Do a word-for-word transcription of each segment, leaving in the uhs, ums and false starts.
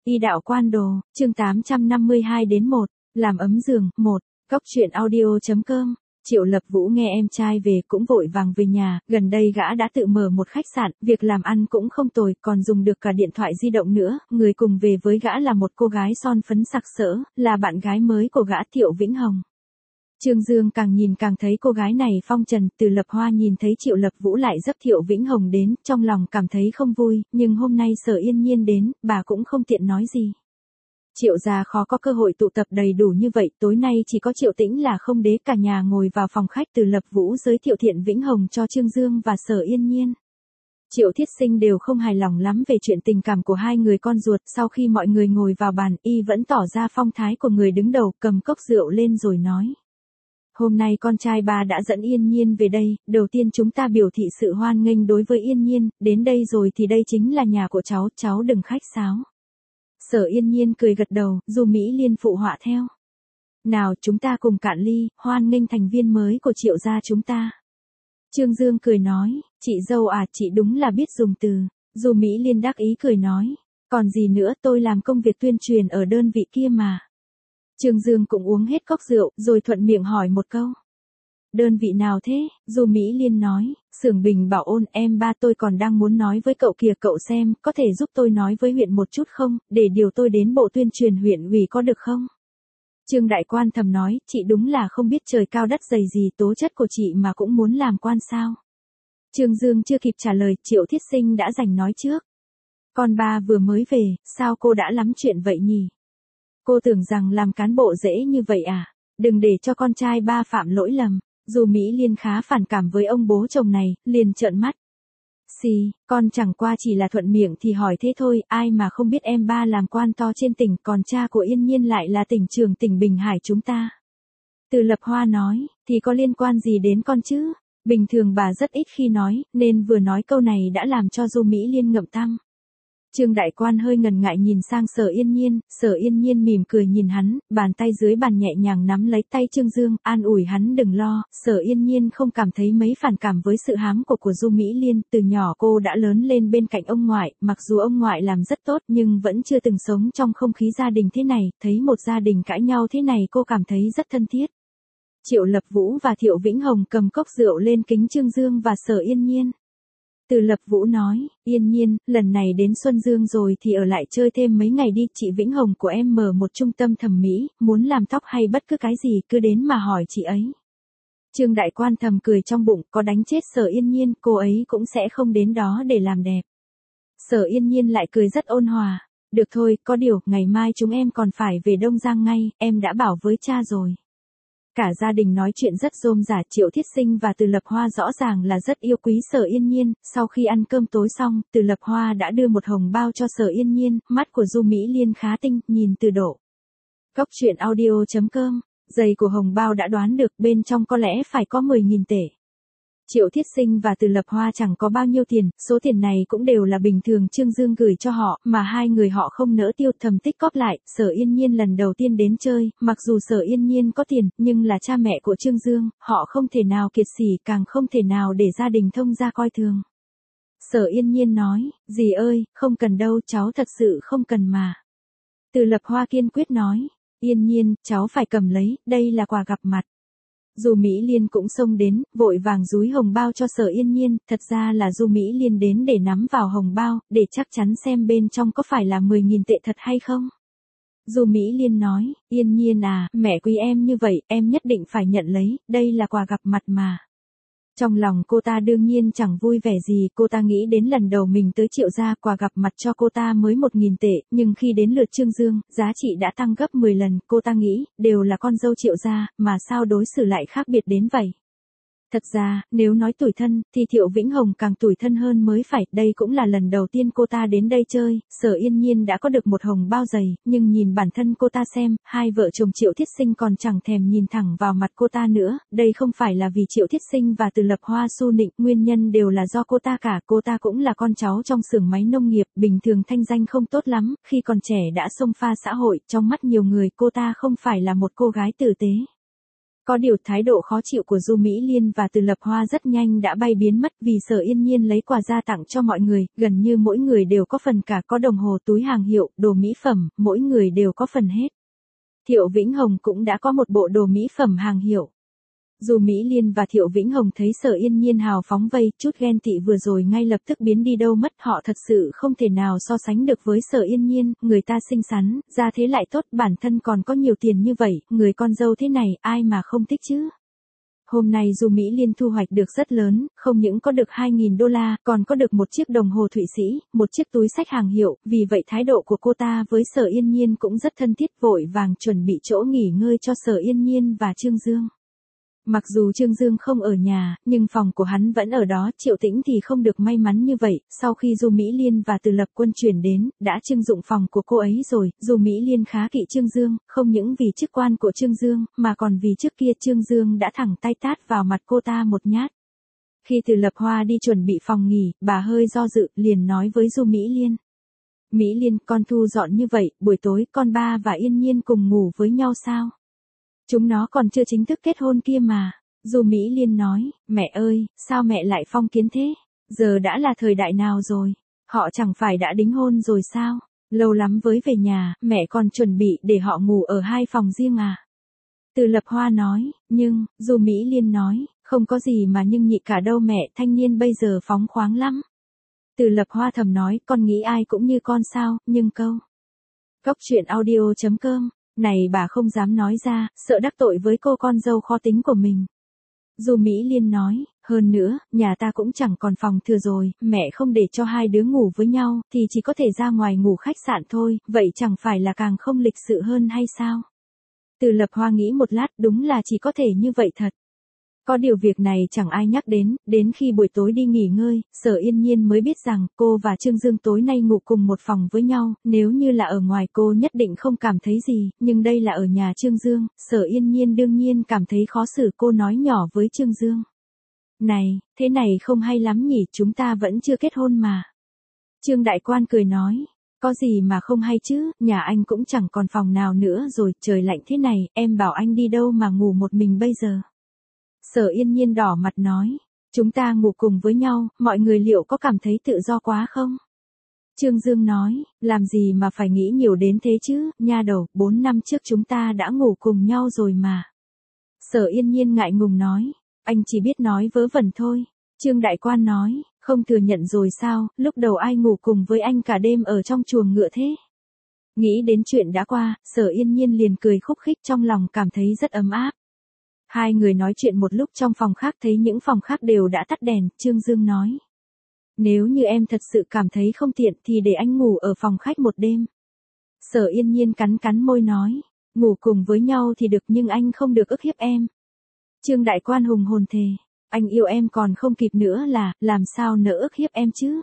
Y đạo quan đồ, chương tám trăm năm mươi hai đến một, làm ấm giường, một, góc truyện audio.com. Triệu Lập Vũ nghe em trai về cũng vội vàng về nhà, gần đây gã đã tự mở một khách sạn, việc làm ăn cũng không tồi, còn dùng được cả điện thoại di động nữa, người cùng về với gã là một cô gái son phấn sặc sỡ, là bạn gái mới của gã Thiệu Vĩnh Hồng. Trương Dương càng nhìn càng thấy cô gái này phong trần, Từ Lập Hoa nhìn thấy Triệu Lập Vũ lại dấp Thiệu Vĩnh Hồng đến, trong lòng cảm thấy không vui, nhưng hôm nay Sở Yên Nhiên đến, bà cũng không tiện nói gì. Triệu gia khó có cơ hội tụ tập đầy đủ như vậy, tối nay chỉ có Triệu Tĩnh là không đế, cả nhà ngồi vào phòng khách, Từ Lập Vũ giới thiệu Thiện Vĩnh Hồng cho Trương Dương và Sở Yên Nhiên. Triệu Thiết Sinh đều không hài lòng lắm về chuyện tình cảm của hai người con ruột, sau khi mọi người ngồi vào bàn, y vẫn tỏ ra phong thái của người đứng đầu, cầm cốc rượu lên rồi nói. Hôm nay con trai ba đã dẫn Yên Nhiên về đây, đầu tiên chúng ta biểu thị sự hoan nghênh đối với Yên Nhiên, đến đây rồi thì đây chính là nhà của cháu, cháu đừng khách sáo. Sở Yên Nhiên cười gật đầu, Du Mỹ Liên phụ họa theo. Nào chúng ta cùng cạn ly, hoan nghênh thành viên mới của Triệu gia chúng ta. Trương Dương cười nói, chị dâu à, chị đúng là biết dùng từ. Du Mỹ Liên đắc ý cười nói, còn gì nữa, tôi làm công việc tuyên truyền ở đơn vị kia mà. Trương Dương cũng uống hết cốc rượu, rồi thuận miệng hỏi một câu. Đơn vị nào thế? Du Mỹ Liên nói, xưởng Bình Bảo Ôn, em ba tôi còn đang muốn nói với cậu kìa, cậu xem, có thể giúp tôi nói với huyện một chút không, để điều tôi đến bộ tuyên truyền huyện ủy có được không? Trương Đại Quan thầm nói, chị đúng là không biết trời cao đất dày gì, tố chất của chị mà cũng muốn làm quan sao? Trương Dương chưa kịp trả lời, Triệu Thiết Sinh đã giành nói trước. Con ba vừa mới về, sao cô đã lắm chuyện vậy nhỉ? Cô tưởng rằng làm cán bộ dễ như vậy à? Đừng để cho con trai ba phạm lỗi lầm. Dù Mỹ Liên khá phản cảm với ông bố chồng này, liền trợn mắt. Xì, con chẳng qua chỉ là thuận miệng thì hỏi thế thôi, ai mà không biết em ba làm quan to trên tỉnh, còn cha của Yên Nhiên lại là tỉnh trưởng tỉnh Bình Hải chúng ta. Từ Lập Hoa nói, thì có liên quan gì đến con chứ? Bình thường bà rất ít khi nói, nên vừa nói câu này đã làm cho Du Mỹ Liên ngậm tăng. Trương Đại Quan hơi ngần ngại nhìn sang Sở Yên Nhiên, Sở Yên Nhiên mỉm cười nhìn hắn, bàn tay dưới bàn nhẹ nhàng nắm lấy tay Trương Dương, an ủi hắn đừng lo. Sở Yên Nhiên không cảm thấy mấy phản cảm với sự hám của của Du Mỹ Liên, từ nhỏ cô đã lớn lên bên cạnh ông ngoại, mặc dù ông ngoại làm rất tốt nhưng vẫn chưa từng sống trong không khí gia đình thế này, thấy một gia đình cãi nhau thế này cô cảm thấy rất thân thiết. Triệu Lập Vũ và Thiệu Vĩnh Hồng cầm cốc rượu lên kính Trương Dương và Sở Yên Nhiên. Từ Lập Vũ nói, Yên Nhiên, lần này đến Xuân Dương rồi thì ở lại chơi thêm mấy ngày đi, chị Vĩnh Hồng của em mở một trung tâm thẩm mỹ, muốn làm tóc hay bất cứ cái gì cứ đến mà hỏi chị ấy. Trương Đại Quan thầm cười trong bụng, có đánh chết Sở Yên Nhiên, cô ấy cũng sẽ không đến đó để làm đẹp. Sở Yên Nhiên lại cười rất ôn hòa, được thôi, có điều, ngày mai chúng em còn phải về Đông Giang ngay, em đã bảo với cha rồi. Cả gia đình nói chuyện rất rôm rả, Triệu Thiết Sinh và Từ Lập Hoa rõ ràng là rất yêu quý Sở Yên Nhiên, sau khi ăn cơm tối xong, Từ Lập Hoa đã đưa một hồng bao cho Sở Yên Nhiên, mắt của Du Mỹ Liên khá tinh, nhìn từ độ. Góc truyện audio.com, giày của hồng bao đã đoán được, bên trong có lẽ phải có mười nghìn tệ. Triệu Thiết Sinh và Từ Lập Hoa chẳng có bao nhiêu tiền, số tiền này cũng đều là bình thường Trương Dương gửi cho họ, mà hai người họ không nỡ tiêu, thầm tích cóp lại. Sở Yên Nhiên lần đầu tiên đến chơi, mặc dù Sở Yên Nhiên có tiền, nhưng là cha mẹ của Trương Dương, họ không thể nào kiệt sỉ, càng không thể nào để gia đình thông gia coi thường. Sở Yên Nhiên nói, dì ơi, không cần đâu, cháu thật sự không cần mà. Từ Lập Hoa kiên quyết nói, Yên Nhiên, cháu phải cầm lấy, đây là quà gặp mặt. Du Mỹ Liên cũng xông đến, vội vàng dúi hồng bao cho Sở Yên Nhiên, thật ra là Du Mỹ Liên đến để nắm vào hồng bao, để chắc chắn xem bên trong có phải là mười nghìn tệ thật hay không. Du Mỹ Liên nói, Yên Nhiên à, mẹ quý em như vậy, em nhất định phải nhận lấy, đây là quà gặp mặt mà. Trong lòng cô ta đương nhiên chẳng vui vẻ gì, cô ta nghĩ đến lần đầu mình tới Triệu gia, quà gặp mặt cho cô ta mới một nghìn tệ, nhưng khi đến lượt Trương Dương, giá trị đã tăng gấp mười lần, cô ta nghĩ, đều là con dâu Triệu gia, mà sao đối xử lại khác biệt đến vậy. Thật ra, nếu nói tủi thân, thì Thiệu Vĩnh Hồng càng tủi thân hơn mới phải, đây cũng là lần đầu tiên cô ta đến đây chơi, Sở Yên Nhiên đã có được một hồng bao dày, nhưng nhìn bản thân cô ta xem, hai vợ chồng Triệu Thiết Sinh còn chẳng thèm nhìn thẳng vào mặt cô ta nữa, đây không phải là vì Triệu Thiết Sinh và Từ Lập Hoa su nịnh, nguyên nhân đều là do cô ta cả, cô ta cũng là con cháu trong xưởng máy nông nghiệp, bình thường thanh danh không tốt lắm, khi còn trẻ đã xông pha xã hội, trong mắt nhiều người cô ta không phải là một cô gái tử tế. Có điều thái độ khó chịu của Du Mỹ Liên và Từ Lập Hoa rất nhanh đã bay biến mất vì Sở Yên Nhiên lấy quà ra tặng cho mọi người, gần như mỗi người đều có phần cả, có đồng hồ túi hàng hiệu, đồ mỹ phẩm, mỗi người đều có phần hết. Thiệu Vĩnh Hồng cũng đã có một bộ đồ mỹ phẩm hàng hiệu. Du Mỹ Liên và Thiệu Vĩnh Hồng thấy Sở Yên Nhiên hào phóng vây, chút ghen tị vừa rồi ngay lập tức biến đi đâu mất, họ thật sự không thể nào so sánh được với Sở Yên Nhiên, người ta xinh xắn, ra thế lại tốt, bản thân còn có nhiều tiền như vậy, người con dâu thế này, ai mà không thích chứ. Hôm nay Du Mỹ Liên thu hoạch được rất lớn, không những có được hai nghìn đô la, còn có được một chiếc đồng hồ Thụy Sĩ, một chiếc túi xách hàng hiệu, vì vậy thái độ của cô ta với Sở Yên Nhiên cũng rất thân thiết, vội vàng chuẩn bị chỗ nghỉ ngơi cho Sở Yên Nhiên và Trương Dương. Mặc dù Trương Dương không ở nhà, nhưng phòng của hắn vẫn ở đó, Triệu Tĩnh thì không được may mắn như vậy, sau khi Du Mỹ Liên và Từ Lập Quân chuyển đến, đã trưng dụng phòng của cô ấy rồi, Du Mỹ Liên khá kỵ Trương Dương, không những vì chức quan của Trương Dương, mà còn vì trước kia Trương Dương đã thẳng tay tát vào mặt cô ta một nhát. Khi Từ Lập Hoa đi chuẩn bị phòng nghỉ, bà hơi do dự, liền nói với Du Mỹ Liên. Mỹ Liên, con thu dọn như vậy, buổi tối con ba và Yên Nhiên cùng ngủ với nhau sao? Chúng nó còn chưa chính thức kết hôn kia mà. Du Mỹ Liên nói, mẹ ơi, sao mẹ lại phong kiến thế? Giờ đã là thời đại nào rồi? Họ chẳng phải đã đính hôn rồi sao? Lâu lắm với về nhà, mẹ còn chuẩn bị để họ ngủ ở hai phòng riêng à? Từ Lập Hoa nói, nhưng, Du Mỹ Liên nói, không có gì mà nhưng nhị cả đâu mẹ, thanh niên bây giờ phóng khoáng lắm. Từ Lập Hoa thầm nói, con nghĩ ai cũng như con sao, nhưng câu. Cốc truyện audio chấm com. Này bà không dám nói ra, sợ đắc tội với cô con dâu khó tính của mình. Du Mỹ Liên nói, hơn nữa, nhà ta cũng chẳng còn phòng thừa rồi, mẹ không để cho hai đứa ngủ với nhau, thì chỉ có thể ra ngoài ngủ khách sạn thôi, vậy chẳng phải là càng không lịch sự hơn hay sao? Từ Lập Hoa nghĩ một lát, đúng là chỉ có thể như vậy thật. Có điều việc này chẳng ai nhắc đến, đến khi buổi tối đi nghỉ ngơi, Sở Yên Nhiên mới biết rằng cô và Trương Dương tối nay ngủ cùng một phòng với nhau, nếu như là ở ngoài cô nhất định không cảm thấy gì, nhưng đây là ở nhà Trương Dương, Sở Yên Nhiên đương nhiên cảm thấy khó xử, cô nói nhỏ với Trương Dương. Này, thế này không hay lắm nhỉ, chúng ta vẫn chưa kết hôn mà. Trương Đại Quan cười nói, có gì mà không hay chứ, nhà anh cũng chẳng còn phòng nào nữa rồi, trời lạnh thế này, em bảo anh đi đâu mà ngủ một mình bây giờ. Sở Yên Nhiên đỏ mặt nói, chúng ta ngủ cùng với nhau, mọi người liệu có cảm thấy tự do quá không? Trương Dương nói, làm gì mà phải nghĩ nhiều đến thế chứ, nha đầu, bốn năm trước chúng ta đã ngủ cùng nhau rồi mà. Sở Yên Nhiên ngại ngùng nói, anh chỉ biết nói vớ vẩn thôi. Trương Đại Quan nói, không thừa nhận rồi sao, lúc đầu ai ngủ cùng với anh cả đêm ở trong chuồng ngựa thế? Nghĩ đến chuyện đã qua, Sở Yên Nhiên liền cười khúc khích, trong lòng cảm thấy rất ấm áp. Hai người nói chuyện một lúc trong phòng khác, thấy những phòng khác đều đã tắt đèn, Trương Dương nói. Nếu như em thật sự cảm thấy không tiện thì để anh ngủ ở phòng khách một đêm. Sở Yên Nhiên cắn cắn môi nói, ngủ cùng với nhau thì được nhưng anh không được ức hiếp em. Trương Đại Quan hùng hồn thề, anh yêu em còn không kịp nữa là, làm sao nỡ ức hiếp em chứ.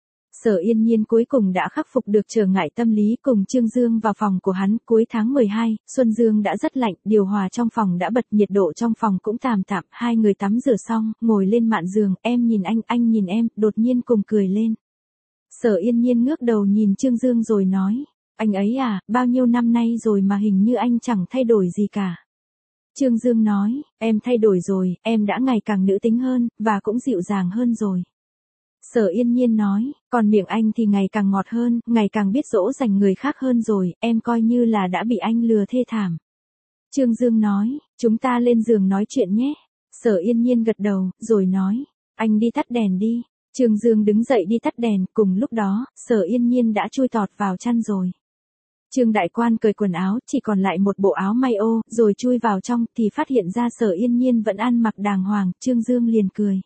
Sở Yên Nhiên cuối cùng đã khắc phục được trở ngại tâm lý, cùng Trương Dương vào phòng của hắn. Cuối tháng mười hai, Xuân Dương đã rất lạnh, điều hòa trong phòng đã bật, nhiệt độ trong phòng cũng tạm tạm, hai người tắm rửa xong, ngồi lên mạn giường, em nhìn anh, anh nhìn em, đột nhiên cùng cười lên. Sở Yên Nhiên ngước đầu nhìn Trương Dương rồi nói, anh ấy à, bao nhiêu năm nay rồi mà hình như anh chẳng thay đổi gì cả. Trương Dương nói, em thay đổi rồi, em đã ngày càng nữ tính hơn, và cũng dịu dàng hơn rồi. Sở Yên Nhiên nói, còn miệng anh thì ngày càng ngọt hơn, ngày càng biết dỗ dành người khác hơn rồi, em coi như là đã bị anh lừa thê thảm. Trương Dương nói, chúng ta lên giường nói chuyện nhé. Sở Yên Nhiên gật đầu, rồi nói, anh đi tắt đèn đi. Trương Dương đứng dậy đi tắt đèn, cùng lúc đó, Sở Yên Nhiên đã chui tọt vào chăn rồi. Trương Đại Quan cởi quần áo, chỉ còn lại một bộ áo may ô, rồi chui vào trong, thì phát hiện ra Sở Yên Nhiên vẫn ăn mặc đàng hoàng, Trương Dương liền cười.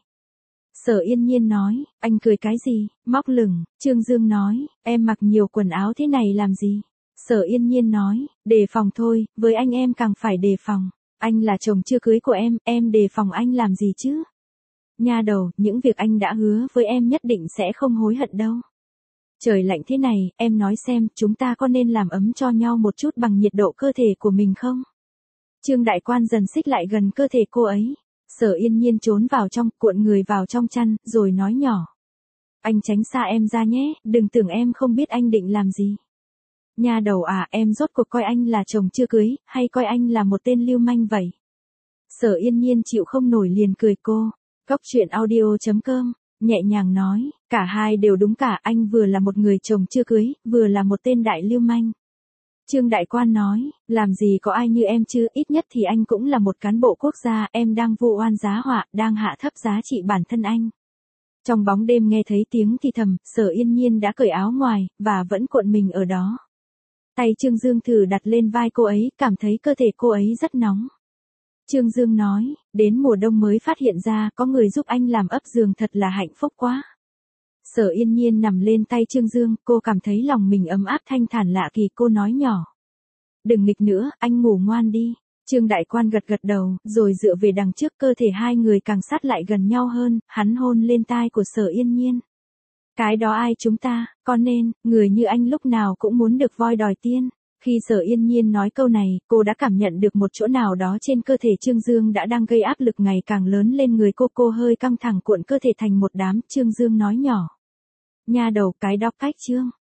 Sở Yên Nhiên nói, anh cười cái gì, móc lửng. Trương Dương nói, em mặc nhiều quần áo thế này làm gì? Sở Yên Nhiên nói, đề phòng thôi, với anh em càng phải đề phòng. Anh là chồng chưa cưới của em, em đề phòng anh làm gì chứ? Nha đầu, những việc anh đã hứa với em nhất định sẽ không hối hận đâu. Trời lạnh thế này, em nói xem, chúng ta có nên làm ấm cho nhau một chút bằng nhiệt độ cơ thể của mình không? Trương Đại Quan dần xích lại gần cơ thể cô ấy. Sở Yên Nhiên trốn vào trong, cuộn người vào trong chăn, rồi nói nhỏ. Anh tránh xa em ra nhé, đừng tưởng em không biết anh định làm gì. Nha đầu à, em rốt cuộc coi anh là chồng chưa cưới, hay coi anh là một tên lưu manh vậy? Sở Yên Nhiên chịu không nổi liền cười cô. Cốc truyện audio chấm com, nhẹ nhàng nói, cả hai đều đúng cả, anh vừa là một người chồng chưa cưới, vừa là một tên đại lưu manh. Trương Đại Quan nói, làm gì có ai như em chứ, ít nhất thì anh cũng là một cán bộ quốc gia, em đang vu oan giá họa, đang hạ thấp giá trị bản thân anh. Trong bóng đêm nghe thấy tiếng thì thầm, Sở Yên Nhiên đã cởi áo ngoài, và vẫn cuộn mình ở đó. Tay Trương Dương thử đặt lên vai cô ấy, cảm thấy cơ thể cô ấy rất nóng. Trương Dương nói, đến mùa đông mới phát hiện ra có người giúp anh làm ấp giường thật là hạnh phúc quá. Sở Yên Nhiên nằm lên tay Trương Dương, cô cảm thấy lòng mình ấm áp thanh thản lạ kỳ, cô nói nhỏ. Đừng nghịch nữa, anh ngủ ngoan đi. Trương Đại Quan gật gật đầu, rồi dựa về đằng trước, cơ thể hai người càng sát lại gần nhau hơn, hắn hôn lên tai của Sở Yên Nhiên. Cái đó ai chúng ta, con nên, người như anh lúc nào cũng muốn được voi đòi tiên. Khi Sở Yên Nhiên nói câu này, cô đã cảm nhận được một chỗ nào đó trên cơ thể Trương Dương đã đang gây áp lực ngày càng lớn lên người cô. Cô hơi căng thẳng cuộn cơ thể thành một đám. Trương Dương nói nhỏ. Nha đầu, cái đó cách Trương.